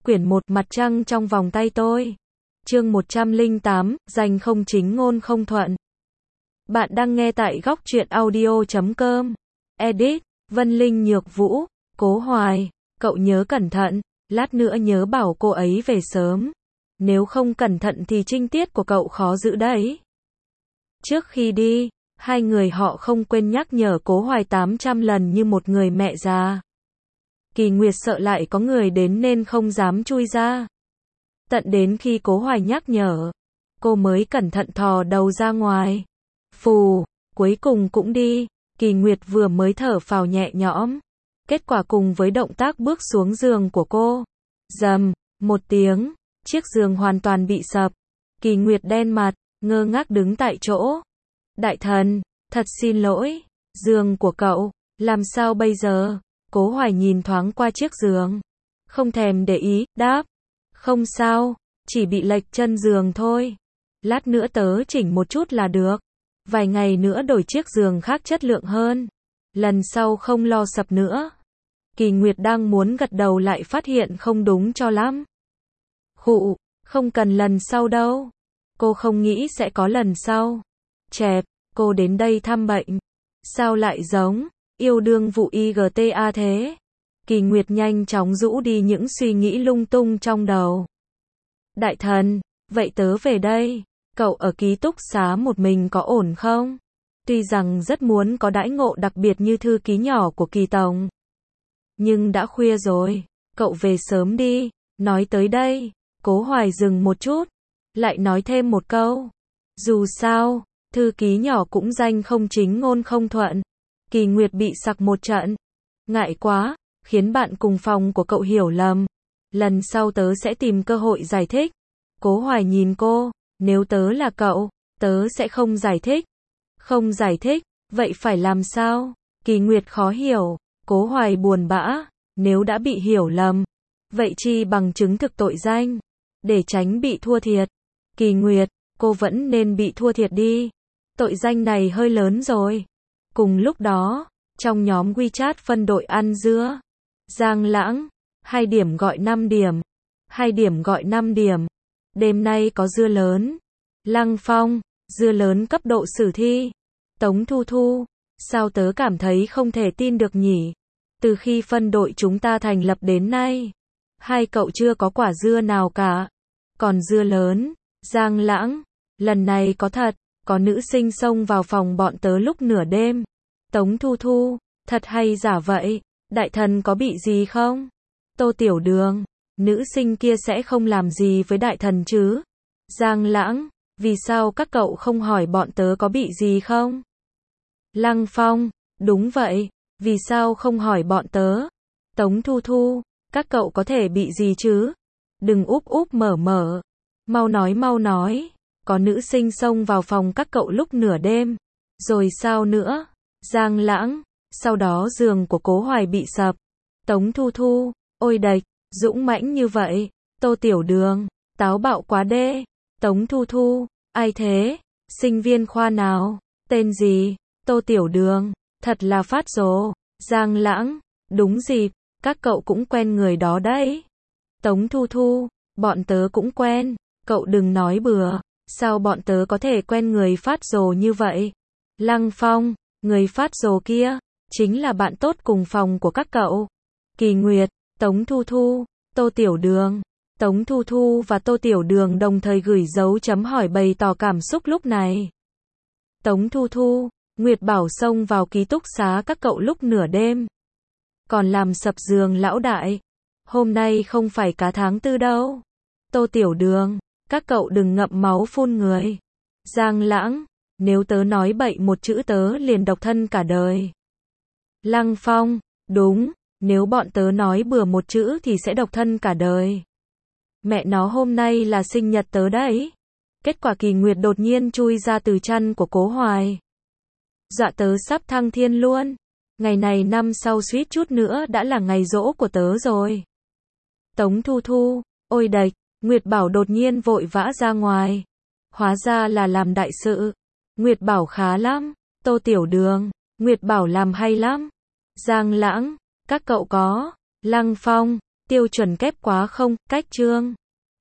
Quyển 1 Mặt trăng trong vòng tay tôi. Chương 108, danh không chính ngôn không thuận. Bạn đang nghe tại góc truyện audio.com. Edit, Vân Linh Nhược Vũ, Cố Hoài, cậu nhớ cẩn thận, lát nữa nhớ bảo cô ấy về sớm. Nếu không cẩn thận thì trinh tiết của cậu khó giữ đấy. Trước khi đi, hai người họ không quên nhắc nhở Cố Hoài 800 lần như một người mẹ già. Kỳ Nguyệt sợ lại có người đến nên không dám chui ra. Tận đến khi Cố Hoài nhắc nhở, cô mới cẩn thận thò đầu ra ngoài. Phù, cuối cùng cũng đi. Kỳ Nguyệt vừa mới thở phào nhẹ nhõm. Kết quả cùng với động tác bước xuống giường của cô. Rầm, một tiếng, chiếc giường hoàn toàn bị sập. Kỳ Nguyệt đen mặt, ngơ ngác đứng tại chỗ. Đại thần, thật xin lỗi, giường của cậu, làm sao bây giờ? Cố Hoài nhìn thoáng qua chiếc giường. Không thèm để ý, đáp. Không sao, chỉ bị lệch chân giường thôi. Lát nữa tớ chỉnh một chút là được. Vài ngày nữa đổi chiếc giường khác chất lượng hơn. Lần sau không lo sập nữa. Kỳ Nguyệt đang muốn gật đầu lại phát hiện không đúng cho lắm. Khụ, không cần lần sau đâu. Cô không nghĩ sẽ có lần sau. Chẹp, cô đến đây thăm bệnh. Sao lại giống yêu đương vụ IGTA thế? Kỳ Nguyệt nhanh chóng rũ đi những suy nghĩ lung tung trong đầu. Đại thần, vậy tớ về đây. Cậu ở ký túc xá một mình có ổn không? Tuy rằng rất muốn có đãi ngộ đặc biệt như thư ký nhỏ của Kỳ Tổng. Nhưng đã khuya rồi, cậu về sớm đi. Nói tới đây, Cố Hoài dừng một chút, lại nói thêm một câu. Dù sao, thư ký nhỏ cũng danh không chính ngôn không thuận. Kỳ Nguyệt bị sặc một trận. Ngại quá, khiến bạn cùng phòng của cậu hiểu lầm. Lần sau tớ sẽ tìm cơ hội giải thích. Cố Hoài nhìn cô, nếu tớ là cậu, tớ sẽ không giải thích. Không giải thích, vậy phải làm sao? Kỳ Nguyệt khó hiểu, Cố Hoài buồn bã, nếu đã bị hiểu lầm, vậy chi bằng chứng thực tội danh, để tránh bị thua thiệt. Kỳ Nguyệt, cô vẫn nên bị thua thiệt đi. Tội danh này hơi lớn rồi. Cùng lúc đó, trong nhóm WeChat phân đội ăn dưa. Giang Lãng, 2 điểm gọi 5 điểm. 2 điểm gọi 5 điểm. Đêm nay có dưa lớn. Lăng Phong, dưa lớn cấp độ sử thi. Tống Thu Thu, sao tớ cảm thấy không thể tin được nhỉ? Từ khi phân đội chúng ta thành lập đến nay, hai cậu chưa có quả dưa nào cả. Còn dưa lớn, Giang Lãng, lần này có thật, có nữ sinh xông vào phòng bọn tớ lúc nửa đêm. Tống Thu Thu, thật hay giả vậy? Đại thần có bị gì không? Tô Tiểu Đường, nữ sinh kia sẽ không làm gì với đại thần chứ? Giang Lãng, vì sao các cậu không hỏi bọn tớ có bị gì không? Lăng Phong, đúng vậy, vì sao không hỏi bọn tớ? Tống Thu Thu, các cậu có thể bị gì chứ? Đừng úp úp mở mở. Mau nói, có nữ sinh xông vào phòng các cậu lúc nửa đêm. Rồi sao nữa? Giang Lãng, sau đó giường của Cố Hoài bị sập. Tống Thu Thu, ôi đệch, dũng mãnh như vậy. Tô Tiểu Đường, táo bạo quá đê. Tống Thu Thu, ai thế? Sinh viên khoa nào? Tên gì? Tô Tiểu Đường, thật là phát rồ. Giang Lãng, đúng dịp, các cậu cũng quen người đó đấy. Tống Thu Thu, bọn tớ cũng quen, cậu đừng nói bừa, sao bọn tớ có thể quen người phát rồ như vậy? Lăng Phong, người phát rồ kia, chính là bạn tốt cùng phòng của các cậu. Kỳ Nguyệt, Tống Thu Thu, Tô Tiểu Đường. Tống Thu Thu và Tô Tiểu Đường đồng thời gửi dấu chấm hỏi bày tỏ cảm xúc lúc này. Tống Thu Thu, Nguyệt bảo xông vào ký túc xá các cậu lúc nửa đêm. Còn làm sập giường lão đại. Hôm nay không phải cá tháng 4 đâu. Tô Tiểu Đường, các cậu đừng ngậm máu phun người. Giang Lãng, nếu tớ nói bậy một chữ tớ liền độc thân cả đời. Lăng Phong, đúng, nếu bọn tớ nói bừa một chữ thì sẽ độc thân cả đời. Mẹ nó hôm nay là sinh nhật tớ đấy. Kết quả Kỳ Nguyệt đột nhiên chui ra từ chăn của Cố Hoài. Dọa tớ sắp thăng thiên luôn. Ngày này năm sau suýt chút nữa đã là ngày giỗ của tớ rồi. Tống Thu Thu, ôi đệch, Nguyệt Bảo đột nhiên vội vã ra ngoài. Hóa ra là làm đại sự. Nguyệt Bảo khá lắm. Tô Tiểu Đường, Nguyệt Bảo làm hay lắm. Giang Lãng, các cậu có. Lăng Phong, Tiêu chuẩn kép quá không, cách chương.